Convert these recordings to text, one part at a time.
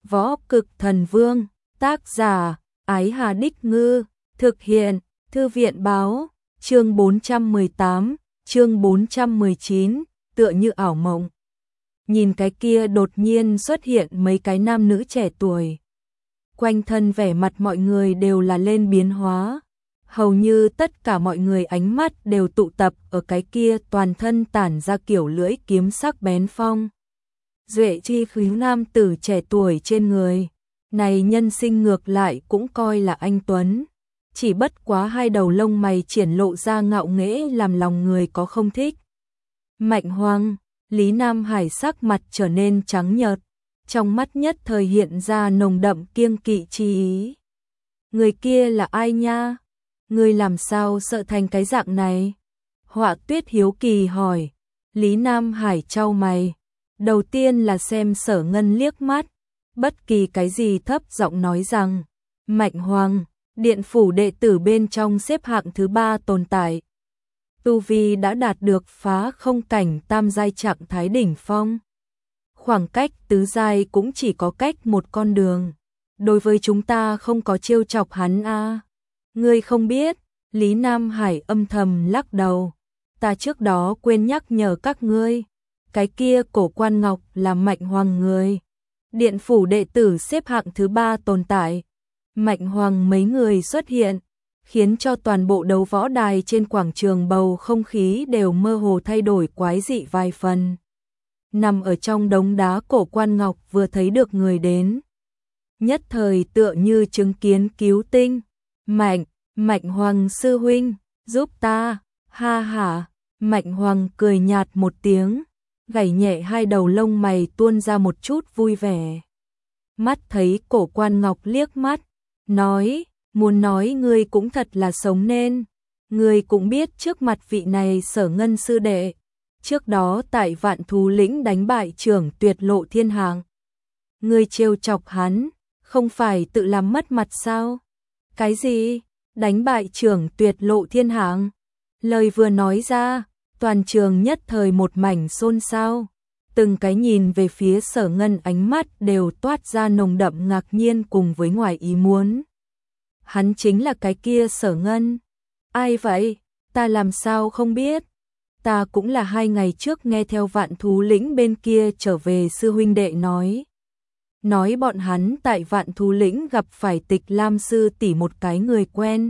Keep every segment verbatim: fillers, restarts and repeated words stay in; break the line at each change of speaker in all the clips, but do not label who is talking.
Võ Cực Thần Vương, tác giả, Ái Hà Đích Ngư, thực hiện, Thư viện Báo, chương bốn trăm mười tám, chương bốn trăm mười chín, tựa như ảo mộng. Nhìn cái kia đột nhiên xuất hiện mấy cái nam nữ trẻ tuổi. Quanh thân vẻ mặt mọi người đều là lên biến hóa. Hầu như tất cả mọi người ánh mắt đều tụ tập ở cái kia toàn thân tản ra kiểu lưỡi kiếm sắc bén phong. Duệ chi khí nam tử trẻ tuổi trên người. Này nhân sinh ngược lại cũng coi là anh tuấn. Chỉ bất quá hai đầu lông mày triển lộ ra ngạo nghễ làm lòng người có không thích. Mạnh Hoang, Lý Nam Hải sắc mặt trở nên trắng nhợt. Trong mắt nhất thời hiện ra nồng đậm kiêng kỵ chi ý. Người kia là ai nha? Người làm sao sợ thành cái dạng này? Họa Tuyết hiếu kỳ hỏi. Lý Nam Hải chau mày. Đầu tiên là xem Sở Ngân liếc mắt. Bất kỳ cái gì thấp giọng nói rằng. Mạnh Hoang, điện phủ đệ tử bên trong xếp hạng thứ ba tồn tại. Tu vi đã đạt được phá không cảnh tam giai trạng thái đỉnh phong. Khoảng cách tứ giai cũng chỉ có cách một con đường. Đối với chúng ta không có trêu chọc hắn a. À. Ngươi không biết, Lý Nam Hải âm thầm lắc đầu. Ta trước đó quên nhắc nhở các ngươi. Cái kia cổ quan ngọc là Mạnh Hoang người. Điện phủ đệ tử xếp hạng thứ ba tồn tại. Mạnh Hoang mấy người xuất hiện, khiến cho toàn bộ đấu võ đài trên quảng trường bầu không khí đều mơ hồ thay đổi quái dị vài phần. Nằm ở trong đống đá cổ quan ngọc vừa thấy được người đến. Nhất thời tựa như chứng kiến cứu tinh. Mạnh, Mạnh Hoang sư huynh, giúp ta, ha ha. Mạnh Hoang cười nhạt một tiếng, gảy nhẹ hai đầu lông mày tuôn ra một chút vui vẻ. Mắt thấy cổ quan ngọc liếc mắt, nói, muốn nói ngươi cũng thật là sống nên. Ngươi cũng biết trước mặt vị này Sở Ngân sư đệ. Trước đó tại Vạn Thú Lĩnh đánh bại trưởng Tuyệt Lộ Thiên Hạng. Ngươi trêu chọc hắn, không phải tự làm mất mặt sao? Cái gì? Đánh bại trưởng Tuyệt Lộ Thiên Hạng? Lời vừa nói ra, toàn trường nhất thời một mảnh xôn xao. Từng cái nhìn về phía Sở Ngân ánh mắt đều toát ra nồng đậm ngạc nhiên cùng với ngoài ý muốn. Hắn chính là cái kia Sở Ngân. Ai vậy? Ta làm sao không biết? Ta cũng là hai ngày trước nghe theo Vạn Thú Lĩnh bên kia trở về sư huynh đệ nói. Nói bọn hắn tại Vạn Thú Lĩnh gặp phải Tịch Lam sư tỷ một cái người quen.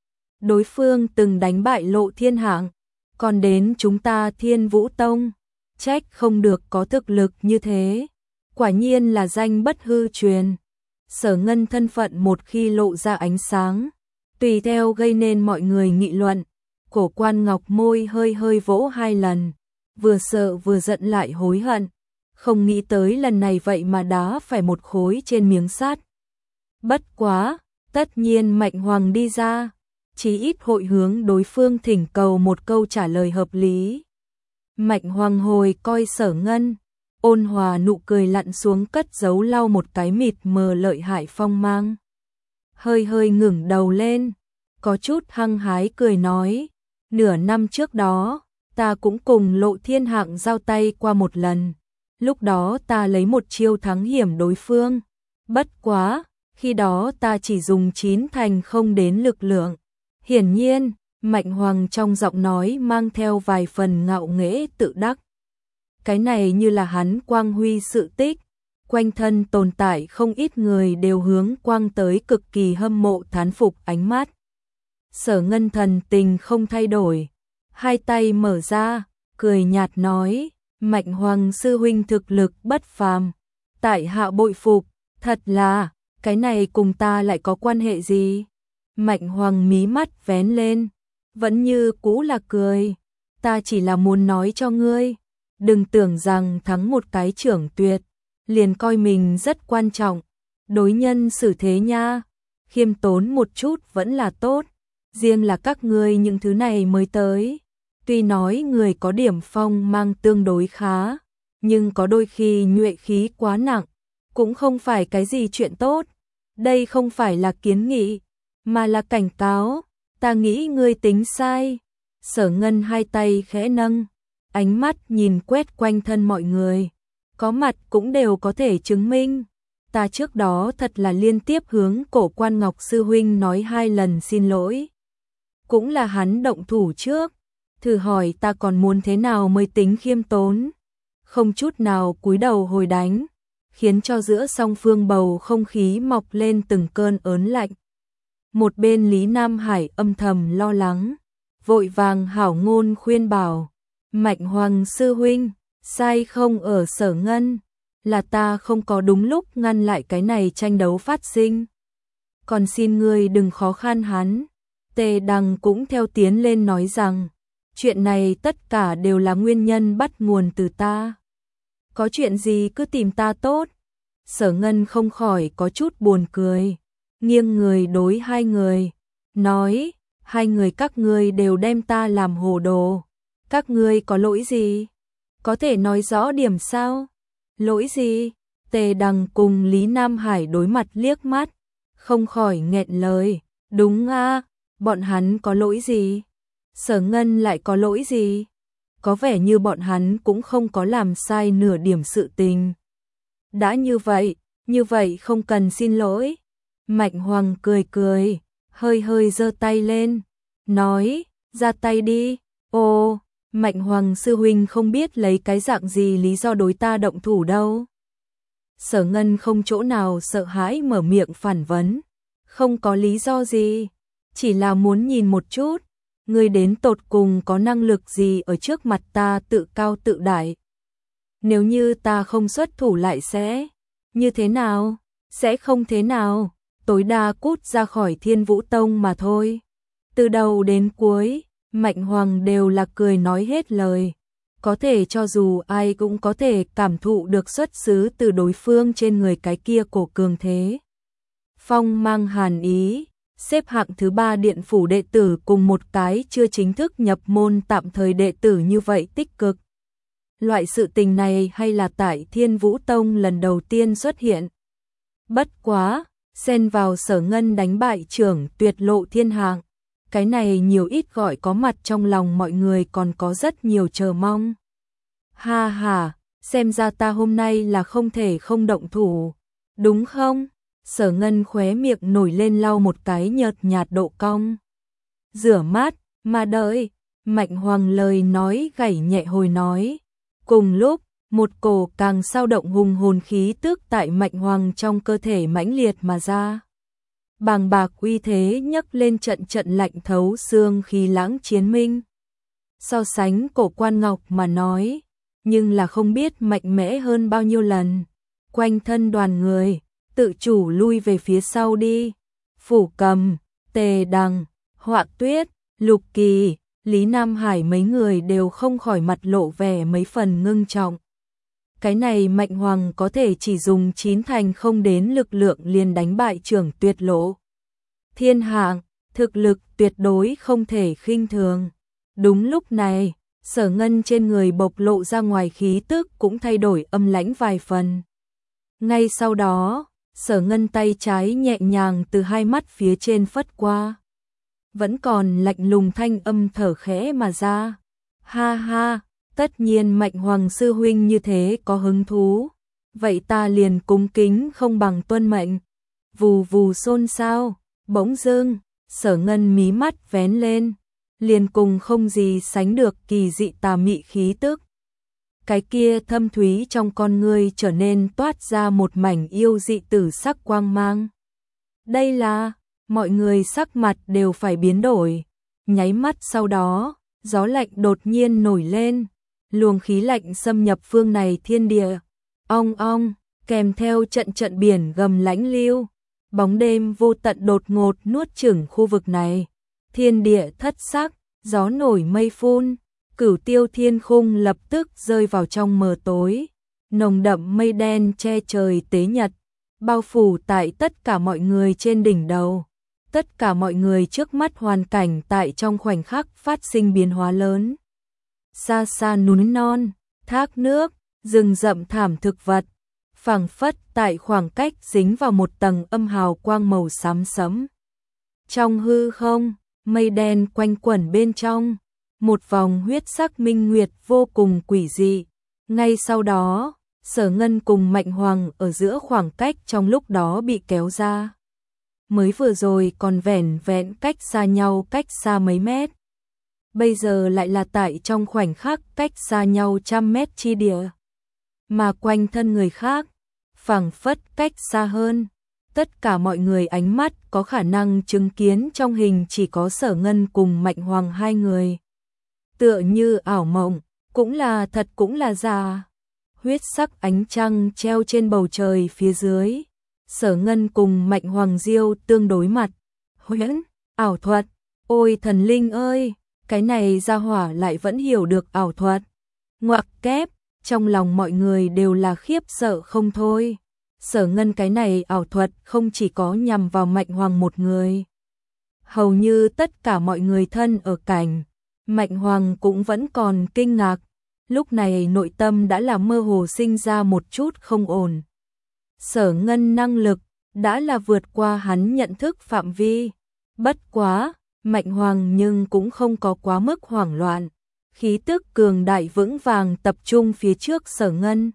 Đối phương từng đánh bại Lộ Thiên Hạng, còn đến chúng ta Thiên Vũ Tông. Trách không được có thực lực như thế. Quả nhiên là danh bất hư truyền. Sở Ngân thân phận một khi lộ ra ánh sáng, tùy theo gây nên mọi người nghị luận. Cổ quan ngọc môi hơi hơi vỗ hai lần, vừa sợ vừa giận lại hối hận, không nghĩ tới lần này vậy mà đá phải một khối trên miếng sắt. Bất quá, tất nhiên Mạnh Hoang đi ra, chí ít hội hướng đối phương thỉnh cầu một câu trả lời hợp lý. Mạnh Hoang hồi coi Sở Ngân, ôn hòa nụ cười lặn xuống cất giấu lau một cái mịt mờ lợi hại phong mang. Hơi hơi ngẩng đầu lên, có chút hăng hái cười nói. Nửa năm trước đó, ta cũng cùng Lộ Thiên Hạng giao tay qua một lần. Lúc đó ta lấy một chiêu thắng hiểm đối phương. Bất quá, khi đó ta chỉ dùng chín thành không đến lực lượng. Hiển nhiên, Mạnh Hoang trong giọng nói mang theo vài phần ngạo nghễ tự đắc. Cái này như là hắn quang huy sự tích. Quanh thân tồn tại không ít người đều hướng quang tới cực kỳ hâm mộ thán phục ánh mắt. Sở Ngân thần tình không thay đổi, hai tay mở ra, cười nhạt nói, Mạnh Hoang sư huynh thực lực bất phàm, tại hạ bội phục, thật là, cái này cùng ta lại có quan hệ gì? Mạnh Hoang mí mắt vén lên, vẫn như cũ là cười, ta chỉ là muốn nói cho ngươi, đừng tưởng rằng thắng một cái trưởng tuyệt, liền coi mình rất quan trọng, đối nhân xử thế nha, khiêm tốn một chút vẫn là tốt. Riêng là các ngươi những thứ này mới tới, tuy nói người có điểm phong mang tương đối khá, nhưng có đôi khi nhuệ khí quá nặng, cũng không phải cái gì chuyện tốt. Đây không phải là kiến nghị, mà là cảnh cáo, ta nghĩ ngươi tính sai. Sở Ngân hai tay khẽ nâng, ánh mắt nhìn quét quanh thân mọi người, có mặt cũng đều có thể chứng minh. ta trước đó thật là liên tiếp hướng Cổ Quan Ngọc sư huynh nói hai lần xin lỗi. Cũng là hắn động thủ trước, thử hỏi ta còn muốn thế nào mới tính khiêm tốn, không chút nào cúi đầu hồi đánh, khiến cho giữa song phương bầu không khí mọc lên từng cơn ớn lạnh. Một bên Lý Nam Hải âm thầm lo lắng, vội vàng hảo ngôn khuyên bảo, Mạnh Hoàng sư huynh, sai không ở Sở Ngân, là ta không có đúng lúc ngăn lại cái này tranh đấu phát sinh. Còn xin ngươi đừng khó khăn hắn. Tề Đằng cũng theo tiến lên nói rằng, chuyện này tất cả đều là nguyên nhân bắt nguồn từ ta. Có chuyện gì cứ tìm ta tốt. Sở Ngân không khỏi có chút buồn cười, nghiêng người đối hai người, nói, hai người các ngươi đều đem ta làm hồ đồ. Các ngươi có lỗi gì? Có thể nói rõ điểm sao? Lỗi gì? Tề Đằng cùng Lý Nam Hải đối mặt liếc mắt, không khỏi nghẹn lời, đúng a, bọn hắn có lỗi gì? Sở Ngân lại có lỗi gì? Có vẻ như bọn hắn cũng không có làm sai nửa điểm sự tình. Đã như vậy, như vậy không cần xin lỗi. Mạnh Hoàng cười cười, hơi hơi giơ tay lên, nói, ra tay đi. Ồ, Mạnh Hoàng sư huynh không biết lấy cái dạng gì lý do đối ta động thủ đâu. Sở Ngân không chỗ nào sợ hãi mở miệng phản vấn, không có lý do gì, chỉ là muốn nhìn một chút, ngươi đến tột cùng có năng lực gì ở trước mặt ta tự cao tự đại. Nếu như ta không xuất thủ lại sẽ như thế nào? Sẽ không thế nào, tối đa cút ra khỏi Thiên Vũ Tông mà thôi. Từ đầu đến cuối, Mạnh Hoàng đều là cười nói hết lời. Có thể cho dù ai cũng có thể cảm thụ được xuất xứ từ đối phương trên người cái kia cổ cường thế. Phong mang hàn ý, xếp hạng thứ ba điện phủ đệ tử cùng một cái chưa chính thức nhập môn tạm thời đệ tử như vậy tích cực. Loại sự tình này hay là tại Thiên Vũ Tông lần đầu tiên xuất hiện. Bất quá, xen vào Sở Ngân đánh bại trưởng tuyệt lộ thiên hạng. Cái này nhiều ít gọi có mặt trong lòng mọi người còn có rất nhiều chờ mong. Ha ha, xem ra ta hôm nay là không thể không động thủ, đúng không? Sở Ngân khóe miệng nổi lên lau một cái nhợt nhạt độ cong. Rửa mát, mà đợi, Mạnh Hoàng lời nói gảy nhẹ hồi nói. Cùng lúc, một cổ càng sao động hùng hồn khí tức tại Mạnh Hoàng trong cơ thể mãnh liệt mà ra. Bàng bạc uy thế nhấc lên trận trận lạnh thấu xương khí lãng chiến minh. So sánh Cổ Quan Ngọc mà nói, nhưng là không biết mạnh mẽ hơn bao nhiêu lần. Quanh thân đoàn người, tự chủ lui về phía sau đi. Phủ Cầm, Tề Đằng, Họa Tuyết, Lục Kỳ, Lý Nam Hải mấy người đều không khỏi mặt lộ vẻ mấy phần ngưng trọng. Cái này Mạnh Hoàng có thể chỉ dùng chín thành không đến lực lượng liền đánh bại trưởng tuyệt lộ thiên hạng, thực lực tuyệt đối không thể khinh thường. Đúng lúc này, Sở Ngân trên người bộc lộ ra ngoài khí tức cũng thay đổi âm lãnh vài phần. Ngay sau đó, Sở Ngân tay trái nhẹ nhàng từ hai mắt phía trên phất qua. Vẫn còn lạnh lùng thanh âm thở khẽ mà ra. Ha ha, tất nhiên Mạnh Hoàng sư huynh như thế có hứng thú. Vậy ta liền cung kính không bằng tuân mệnh. Vù vù xôn xao, bỗng dưng, Sở Ngân mí mắt vén lên, liền cùng không gì sánh được kỳ dị tà mị khí tức. Cái kia thâm thúy trong con ngươi trở nên toát ra một mảnh yêu dị tử sắc quang mang. Đây là, mọi người sắc mặt đều phải biến đổi. Nháy mắt sau đó, gió lạnh đột nhiên nổi lên, luồng khí lạnh xâm nhập phương này thiên địa. Ong ong, kèm theo trận trận biển gầm lãnh lưu, bóng đêm vô tận đột ngột nuốt chửng khu vực này. Thiên địa thất sắc, gió nổi mây phun, cửu tiêu thiên khung lập tức rơi vào trong mờ tối. Nồng đậm mây đen che trời tế nhật, bao phủ tại tất cả mọi người trên đỉnh đầu. Tất cả mọi người trước mắt hoàn cảnh tại trong khoảnh khắc phát sinh biến hóa lớn. Xa xa núi non, thác nước, rừng rậm thảm thực vật, phảng phất tại khoảng cách dính vào một tầng âm hào quang màu xám sẫm. Trong hư không, mây đen quanh quẩn bên trong, một vòng huyết sắc minh nguyệt vô cùng quỷ dị. Ngay sau đó, Sở Ngân cùng Mạnh Hoàng ở giữa khoảng cách trong lúc đó bị kéo ra. Mới vừa rồi còn vẻn vẹn cách xa nhau cách xa mấy mét. Bây giờ lại là tại trong khoảnh khắc cách xa nhau trăm mét chi địa. Mà quanh thân người khác, phảng phất cách xa hơn. Tất cả mọi người ánh mắt có khả năng chứng kiến trong hình chỉ có Sở Ngân cùng Mạnh Hoàng hai người. Tựa như ảo mộng, cũng là thật cũng là giả. Huyết sắc ánh trăng treo trên bầu trời phía dưới. Sở Ngân cùng Mạnh Hoàng Diêu tương đối mặt. Huyễn, ảo thuật, ôi thần linh ơi, cái này gia hỏa lại vẫn hiểu được ảo thuật. Ngoặc kép, trong lòng mọi người đều là khiếp sợ không thôi. Sở Ngân cái này ảo thuật không chỉ có nhằm vào Mạnh Hoàng một người. Hầu như tất cả mọi người thân ở cảnh, Mạnh Hoàng cũng vẫn còn kinh ngạc. Lúc này nội tâm đã là mơ hồ sinh ra một chút không ổn. Sở Ngân năng lực đã là vượt qua hắn nhận thức phạm vi. Bất quá, Mạnh Hoàng nhưng cũng không có quá mức hoảng loạn. Khí tức cường đại vững vàng tập trung phía trước Sở Ngân.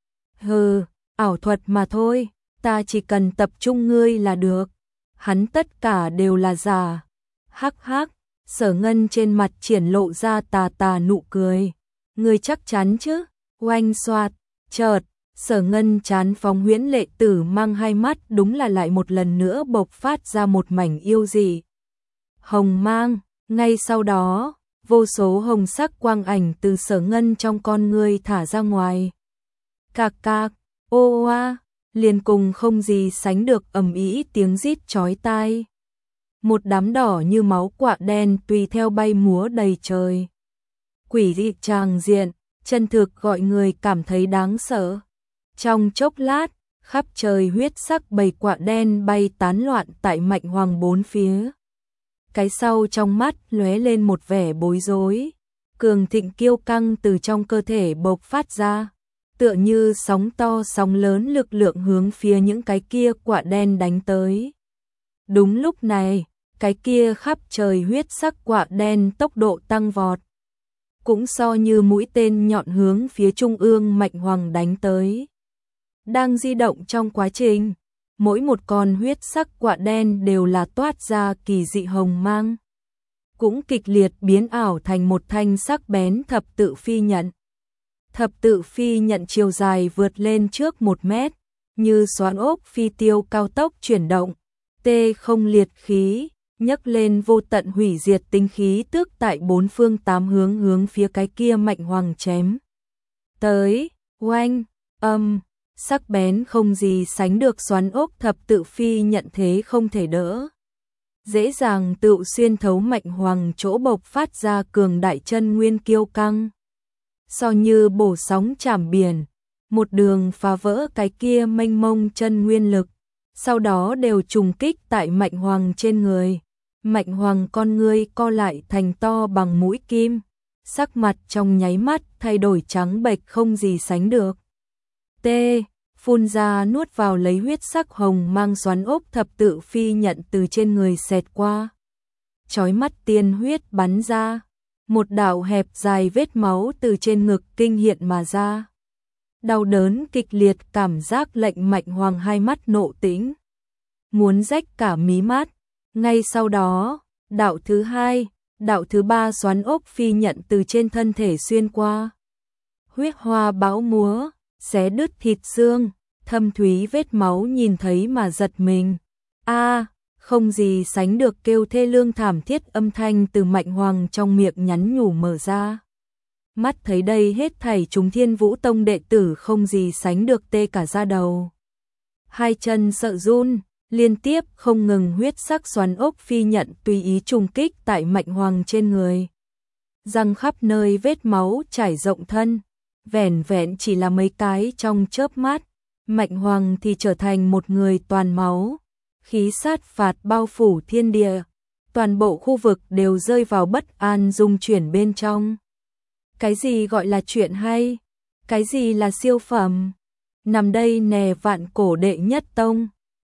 Hừ, ảo thuật mà thôi, ta chỉ cần tập trung ngươi là được. Hắn tất cả đều là giả. Hắc hắc, Sở Ngân trên mặt triển lộ ra tà tà nụ cười. Ngươi chắc chắn chứ? Oanh xoạt, chợt, Sở Ngân chán phóng huyễn lệ tử mang hai mắt đúng là lại một lần nữa bộc phát ra một mảnh yêu dị. Hồng mang, ngay sau đó, vô số hồng sắc quang ảnh từ Sở Ngân trong con ngươi thả ra ngoài. Cạc cạc, ô oa, liền cùng không gì sánh được ầm ĩ tiếng rít chói tai. Một đám đỏ như máu quạ đen tùy theo bay múa đầy trời. Quỷ dị tràng diện, chân thực gọi người cảm thấy đáng sợ. Trong chốc lát, khắp trời huyết sắc bầy quạ đen bay tán loạn tại Mạnh Hoàng bốn phía. Cái sau trong mắt lóe lên một vẻ bối rối, cường thịnh kiêu căng từ trong cơ thể bộc phát ra, tựa như sóng to sóng lớn lực lượng hướng phía những cái kia quạ đen đánh tới. Đúng lúc này, cái kia khắp trời huyết sắc quạ đen tốc độ tăng vọt, cũng so như mũi tên nhọn hướng phía trung ương Mạnh Hoàng đánh tới. Đang di động trong quá trình, mỗi một con huyết sắc quạ đen đều là toát ra kỳ dị hồng mang, cũng kịch liệt biến ảo thành một thanh sắc bén thập tự phi nhận. Thập tự phi nhận chiều dài vượt lên trước một mét, như xoắn ốc phi tiêu cao tốc chuyển động, tê không liệt khí, nhấc lên vô tận hủy diệt tinh khí tước tại bốn phương tám hướng hướng phía cái kia Mạnh Hoàng chém tới. Oanh, âm, sắc bén không gì sánh được xoắn ốc thập tự phi nhận thế không thể đỡ, dễ dàng tự xuyên thấu Mạnh Hoàng chỗ bộc phát ra cường đại chân nguyên kiêu căng, so như bổ sóng chảm biển, một đường phá vỡ cái kia mênh mông chân nguyên lực, sau đó đều trùng kích tại Mạnh Hoàng trên người. Mạnh Hoàng con ngươi co lại thành to bằng mũi kim, sắc mặt trong nháy mắt thay đổi trắng bệch không gì sánh được. T, phun ra nuốt vào lấy huyết sắc hồng mang xoắn ốc thập tự phi nhận từ trên người xẹt qua. Chói mắt tiên huyết bắn ra, một đạo hẹp dài vết máu từ trên ngực kinh hiện mà ra. Đau đớn kịch liệt cảm giác lệnh Mạnh Hoàng hai mắt nộ tĩnh, muốn rách cả mí mắt. Ngay sau đó, đạo thứ hai, đạo thứ ba xoắn ốc phi nhận từ trên thân thể xuyên qua. Huyết hoa bão múa, xé đứt thịt xương, thâm thúy vết máu nhìn thấy mà giật mình. A, không gì sánh được kêu thê lương thảm thiết âm thanh từ Mạnh Hoàng trong miệng nhắn nhủ mở ra. Mắt thấy đây hết thảy chúng Thiên Vũ Tông đệ tử không gì sánh được tê cả da đầu. Hai chân sợ run. Liên tiếp không ngừng huyết sắc xoắn ốc phi nhận tùy ý trùng kích tại Mạnh Hoàng trên người. Răng khắp nơi vết máu trải rộng thân, vẻn vẹn chỉ là mấy cái trong chớp mắt, Mạnh Hoàng thì trở thành một người toàn máu. Khí sát phạt bao phủ thiên địa, toàn bộ khu vực đều rơi vào bất an rung chuyển bên trong. Cái gì gọi là chuyện hay? Cái gì là siêu phẩm? Nằm đây nè vạn cổ đệ nhất tông.